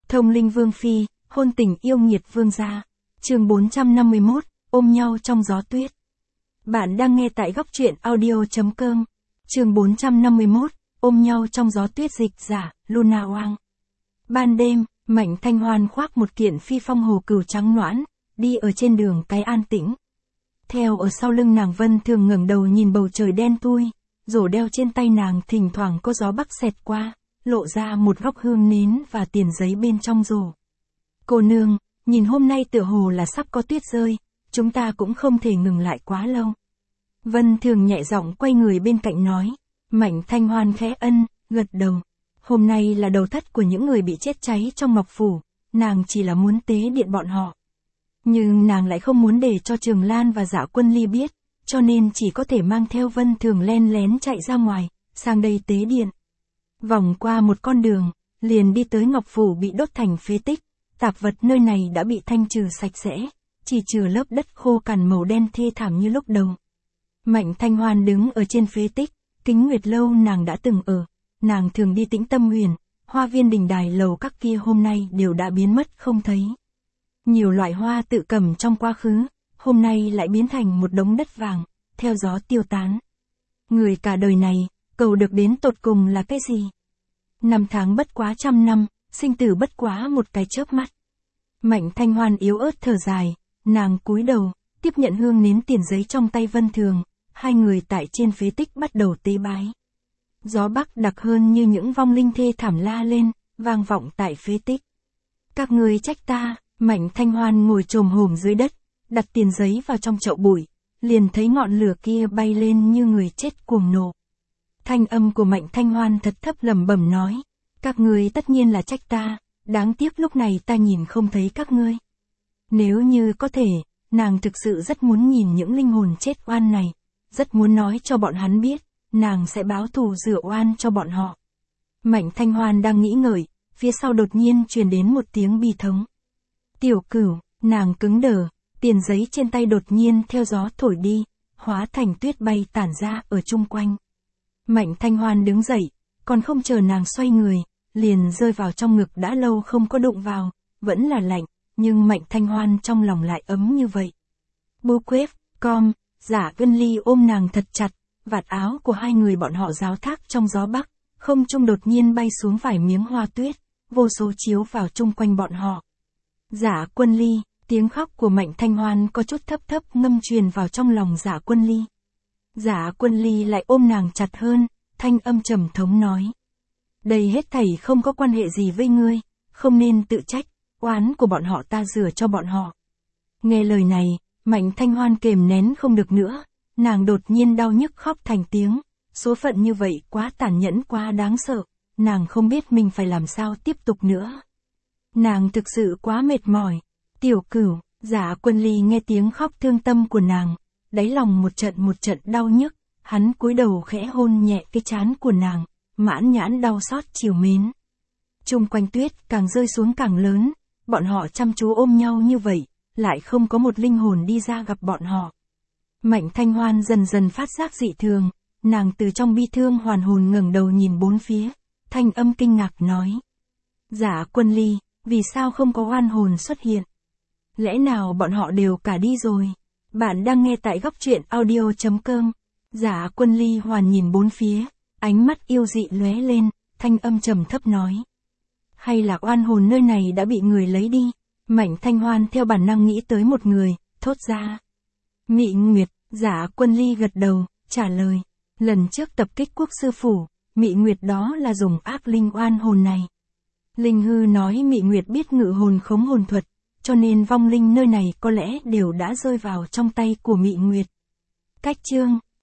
Thông linh vương phi, hôn tình yêu nghiệt vương gia. Chương 451, ôm nhau trong gió tuyết. Bạn đang nghe tại góc truyện audio.com. Chương 451, ôm nhau trong gió tuyết, dịch giả, Luna Wang. Ban đêm, Mạnh Thanh Hoan khoác một kiện phi phong hồ cừu trắng nõn, đi ở trên đường cái an tĩnh. Theo ở sau lưng nàng Vân Thường ngẩng đầu nhìn bầu trời đen thui, rổ đeo trên tay nàng thỉnh thoảng có gió bắc xẹt qua, lộ ra một góc hương nến và tiền giấy bên trong rổ. Cô nương, nhìn hôm nay tựa hồ là sắp có tuyết rơi, chúng ta cũng không thể ngừng lại quá lâu. Vân Thường nhẹ giọng quay người bên cạnh nói. Mạnh Thanh Hoan khẽ gật đầu. Hôm nay là đầu thất của những người bị chết cháy trong Ngọc Phủ, nàng chỉ là muốn tế điện bọn họ. Nhưng nàng lại không muốn để cho Trường Lan và Dạ Quân Ly biết, cho nên chỉ có thể mang theo Vân Thường len lén chạy ra ngoài, sang đây tế điện. Vòng qua một con đường, liền đi tới Ngọc Phủ bị đốt thành phế tích, tạp vật nơi này đã bị thanh trừ sạch sẽ, chỉ trừ lớp đất khô cằn màu đen thê thảm như lúc đầu. Mạnh Thanh Hoan đứng ở trên phế tích, Kính Nguyệt lâu nàng đã từng ở, nàng thường đi Tĩnh Tâm Huyền, hoa viên đình đài lầu các kia hôm nay đều đã biến mất không thấy. Nhiều loại hoa tự cầm trong quá khứ, hôm nay lại biến thành một đống đất vàng, theo gió tiêu tán. Người cả đời này, cầu được đến tột cùng là cái gì? Năm tháng bất quá trăm năm, sinh tử bất quá một cái chớp mắt. Mạnh Thanh Hoan yếu ớt thở dài, nàng cúi đầu, tiếp nhận hương nến tiền giấy trong tay Vân Thường, hai người tại trên phế tích bắt đầu tế bái. Gió bắc đặc hơn như những vong linh thê thảm la lên, vang vọng tại phế tích. Các ngươi trách ta. Mạnh Thanh Hoan ngồi chồm hổm dưới đất, đặt tiền giấy vào trong chậu bụi, liền thấy ngọn lửa kia bay lên như người chết cuồng nộ. Thanh âm của Mạnh Thanh Hoan thật thấp lẩm bẩm nói, các ngươi tất nhiên là trách ta, đáng tiếc lúc này ta nhìn không thấy các ngươi. Nếu như có thể, nàng thực sự rất muốn nhìn những linh hồn chết oan này, rất muốn nói cho bọn hắn biết, nàng sẽ báo thù rửa oan cho bọn họ. Mạnh Thanh Hoan đang nghĩ ngợi, phía sau đột nhiên truyền đến một tiếng bi thống. Tiểu Cửu, nàng cứng đờ, tiền giấy trên tay đột nhiên theo gió thổi đi, hóa thành tuyết bay tản ra ở chung quanh. Mạnh Thanh Hoan đứng dậy, còn không chờ nàng xoay người, liền rơi vào trong ngực đã lâu không có đụng vào, vẫn là lạnh, nhưng Mạnh Thanh Hoan trong lòng lại ấm như vậy. Bú quếp, com, Dạ Quân Ly ôm nàng thật chặt, vạt áo của hai người bọn họ ráo thác trong gió bắc, không trung đột nhiên bay xuống vài miếng hoa tuyết, vô số chiếu vào chung quanh bọn họ. Dạ Quân Ly, tiếng khóc của Mạnh Thanh Hoan có chút thấp thấp ngâm truyền vào trong lòng Dạ Quân Ly. Dạ Quân Ly lại ôm nàng chặt hơn, thanh âm trầm thống nói. Đây hết thảy không có quan hệ gì với ngươi, không nên tự trách, oán của bọn họ ta rửa cho bọn họ. Nghe lời này, Mạnh Thanh Hoan kềm nén không được nữa, nàng đột nhiên đau nhức khóc thành tiếng, số phận như vậy quá tàn nhẫn quá đáng sợ, nàng không biết mình phải làm sao tiếp tục nữa. Nàng thực sự quá mệt mỏi. Tiểu Cửu, Dạ Quân Ly nghe tiếng khóc thương tâm của nàng, đáy lòng một trận đau nhức, hắn cúi đầu khẽ hôn nhẹ cái trán của nàng, mãn nhãn đau xót trìu mến. Chung quanh tuyết càng rơi xuống càng lớn, bọn họ chăm chú ôm nhau như vậy, lại không có một linh hồn đi ra gặp bọn họ. Mạnh Thanh Hoan dần dần phát giác dị thường, nàng từ trong bi thương hoàn hồn ngẩng đầu nhìn bốn phía, thanh âm kinh ngạc nói. Dạ Quân Ly, vì sao không có oan hồn xuất hiện? Lẽ nào bọn họ đều cả đi rồi? Bạn đang nghe tại góc truyện audio.com. Dạ Quân Ly hoàn nhìn bốn phía, ánh mắt yêu dị lóe lên, thanh âm trầm thấp nói. Hay là oan hồn nơi này đã bị người lấy đi? Mạnh Thanh Hoan theo bản năng nghĩ tới một người, thốt ra. Mị Nguyệt. Dạ Quân Ly gật đầu, trả lời. Lần trước tập kích Quốc sư phủ, Mị Nguyệt đó là dùng ác linh oan hồn này. Linh Hư nói Mị Nguyệt biết ngự hồn khống hồn thuật, cho nên vong linh nơi này có lẽ đều đã rơi vào trong tay của Mị Nguyệt. Cách chương